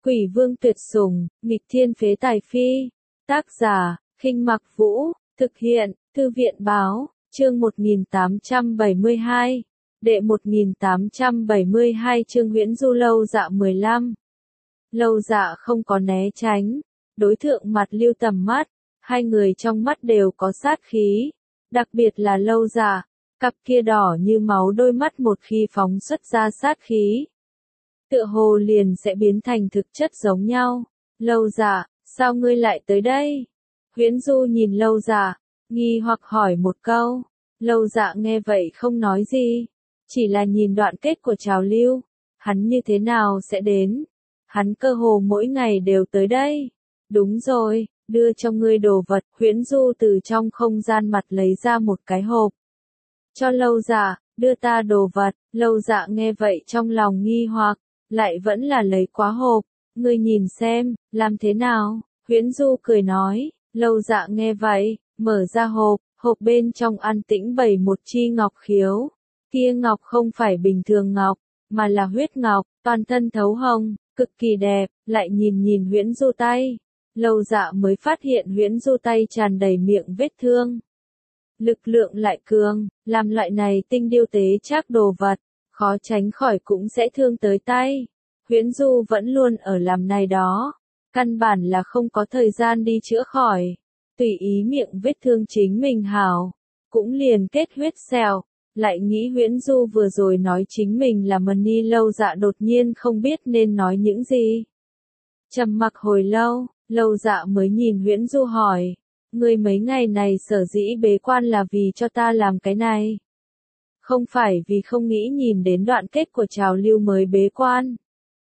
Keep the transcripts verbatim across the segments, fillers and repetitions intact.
Quỷ vương tuyệt sủng, nghịch thiên phế tài phi. Tác giả, Khinh Mặc Vũ, thực hiện, Thư viện báo, chương một nghìn tám trăm bảy mươi hai, đệ một nghìn tám trăm bảy mươi hai chương Huyễn Du Lâu Dạ mười lăm. Lâu Dạ không có né tránh, đối thượng mặt Lưu Tầm mắt, hai người trong mắt đều có sát khí, đặc biệt là Lâu Dạ, cặp kia đỏ như máu đôi mắt một khi phóng xuất ra sát khí, tựa hồ liền sẽ biến thành thực chất giống nhau. Lâu Dạ, sao ngươi lại tới đây? Huyễn Du nhìn Lâu Dạ, nghi hoặc hỏi một câu. Lâu Dạ nghe vậy không nói gì, chỉ là nhìn đoạn kết của trào lưu, hắn như thế nào sẽ đến? Hắn cơ hồ mỗi ngày đều tới đây. Đúng rồi, đưa cho ngươi đồ vật. Huyễn Du từ trong không gian mặt lấy ra một cái hộp. Cho Lâu Dạ, đưa ta đồ vật. Lâu Dạ nghe vậy trong lòng nghi hoặc, lại vẫn là lấy quá hộp. Ngươi nhìn xem, làm thế nào? Huyễn Du cười nói. Lâu Dạ nghe vậy, mở ra hộp, hộp bên trong an tĩnh bày một chi ngọc khiếu. Kia ngọc không phải bình thường ngọc, mà là huyết ngọc, toàn thân thấu hồng, cực kỳ đẹp. Lại nhìn nhìn Huyễn Du tay, Lâu Dạ mới phát hiện Huyễn Du tay tràn đầy miệng vết thương. Lực lượng lại cường, làm loại này tinh điêu tế chắc đồ vật, khó tránh khỏi cũng sẽ thương tới tay. Huyễn Du vẫn luôn ở làm này đó, căn bản là không có thời gian đi chữa khỏi, tùy ý miệng vết thương chính mình hảo, cũng liền kết huyết sẹo. Lại nghĩ Huyễn Du vừa rồi nói chính mình là Mani. Lâu Dạ đột nhiên không biết nên nói những gì. Trầm mặc hồi lâu, Lâu Dạ mới nhìn Huyễn Du hỏi, ngươi mấy ngày này sở dĩ bế quan là vì cho ta làm cái này? Không phải vì không nghĩ nhìn đến đoạn kết của trào lưu mới bế quan.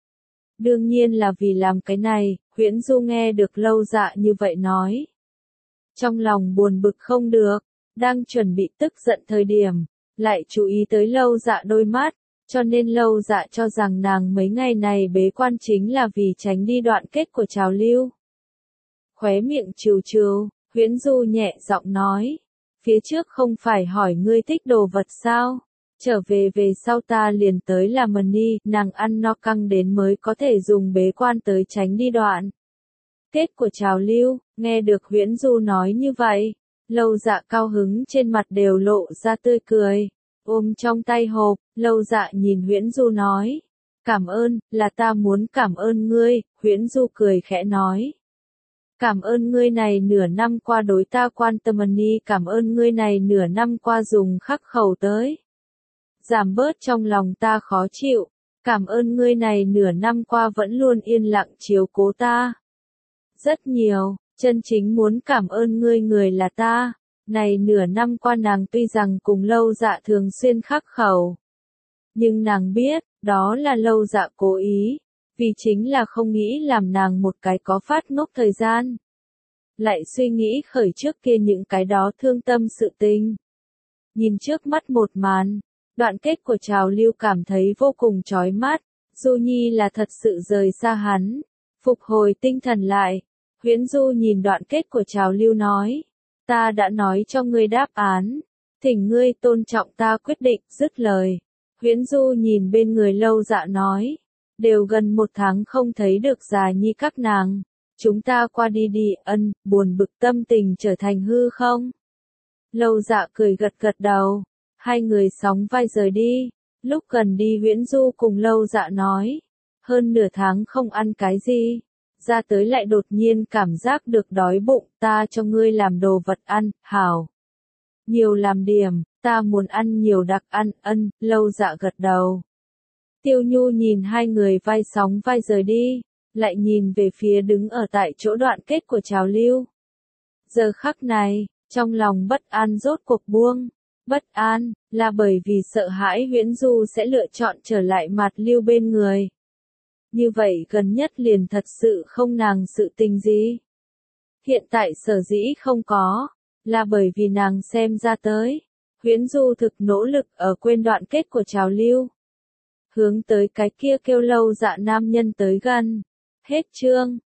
Đương nhiên là vì làm cái này. Huyễn Du nghe được Lâu Dạ như vậy nói, trong lòng buồn bực không được, đang chuẩn bị tức giận thời điểm, lại chú ý tới Lâu Dạ đôi mắt, cho nên Lâu Dạ cho rằng nàng mấy ngày này bế quan chính là vì tránh đi đoạn kết của trào lưu. Khóe miệng trừ trừ, Huyễn Du nhẹ giọng nói, phía trước không phải hỏi ngươi thích đồ vật sao? Trở về về sau ta liền tới là Mani, nàng ăn no căng đến mới có thể dùng bế quan tới tránh đi đoạn kết của trào lưu. Nghe được Huyễn Du nói như vậy, Lâu Dạ cao hứng trên mặt đều lộ ra tươi cười, ôm trong tay hộp. Lâu Dạ nhìn Huyễn Du nói, cảm ơn, là ta muốn cảm ơn ngươi. Huyễn Du cười khẽ nói, cảm ơn ngươi này nửa năm qua đối ta quan tâm. Mani, cảm ơn ngươi này nửa năm qua dùng khắc khẩu tới giảm bớt trong lòng ta khó chịu, cảm ơn ngươi này nửa năm qua vẫn luôn yên lặng chiếu cố ta. Rất nhiều, chân chính muốn cảm ơn ngươi người là ta. Này nửa năm qua nàng tuy rằng cùng Lâu Dạ thường xuyên khắc khẩu, nhưng nàng biết, đó là Lâu Dạ cố ý, vì chính là không nghĩ làm nàng một cái có phát ngốc thời gian. Lại suy nghĩ khởi trước kia những cái đó thương tâm sự tình. Nhìn trước mắt một màn, đoạn kết của trào lưu cảm thấy vô cùng chói mắt. Du Nhi là thật sự rời xa hắn, phục hồi tinh thần lại. Huyễn Du nhìn đoạn kết của trào lưu nói, ta đã nói cho ngươi đáp án, thỉnh ngươi tôn trọng ta quyết định. Dứt lời, Huyễn Du nhìn bên người Lâu Dạ nói, đều gần một tháng không thấy được Già Nhi các nàng, chúng ta qua đi đi. Ân, buồn bực tâm tình trở thành hư không? Lâu Dạ cười gật gật đầu, hai người sóng vai rời đi. Lúc gần đi Huyễn Du cùng Lâu Dạ nói, hơn nửa tháng không ăn cái gì, ra tới lại đột nhiên cảm giác được đói bụng, ta cho ngươi làm đồ vật ăn. Hảo, nhiều làm điểm, ta muốn ăn nhiều đặc ăn. Ân, Lâu Dạ gật đầu. Tiêu Nhu nhìn hai người vai sóng vai rời đi, lại nhìn về phía đứng ở tại chỗ đoạn kết của trào lưu. Giờ khắc này, trong lòng bất an rốt cuộc buông. Bất an, là bởi vì sợ hãi Huyễn Du sẽ lựa chọn trở lại mặt lưu bên người. Như vậy gần nhất liền thật sự không nàng sự tình gì. Hiện tại sở dĩ không có, là bởi vì nàng xem ra tới. Huyễn Du thực nỗ lực ở quên đoạn kết của trào lưu, hướng tới cái kia kêu Lâu Dạ nam nhân tới gần. Hết chương.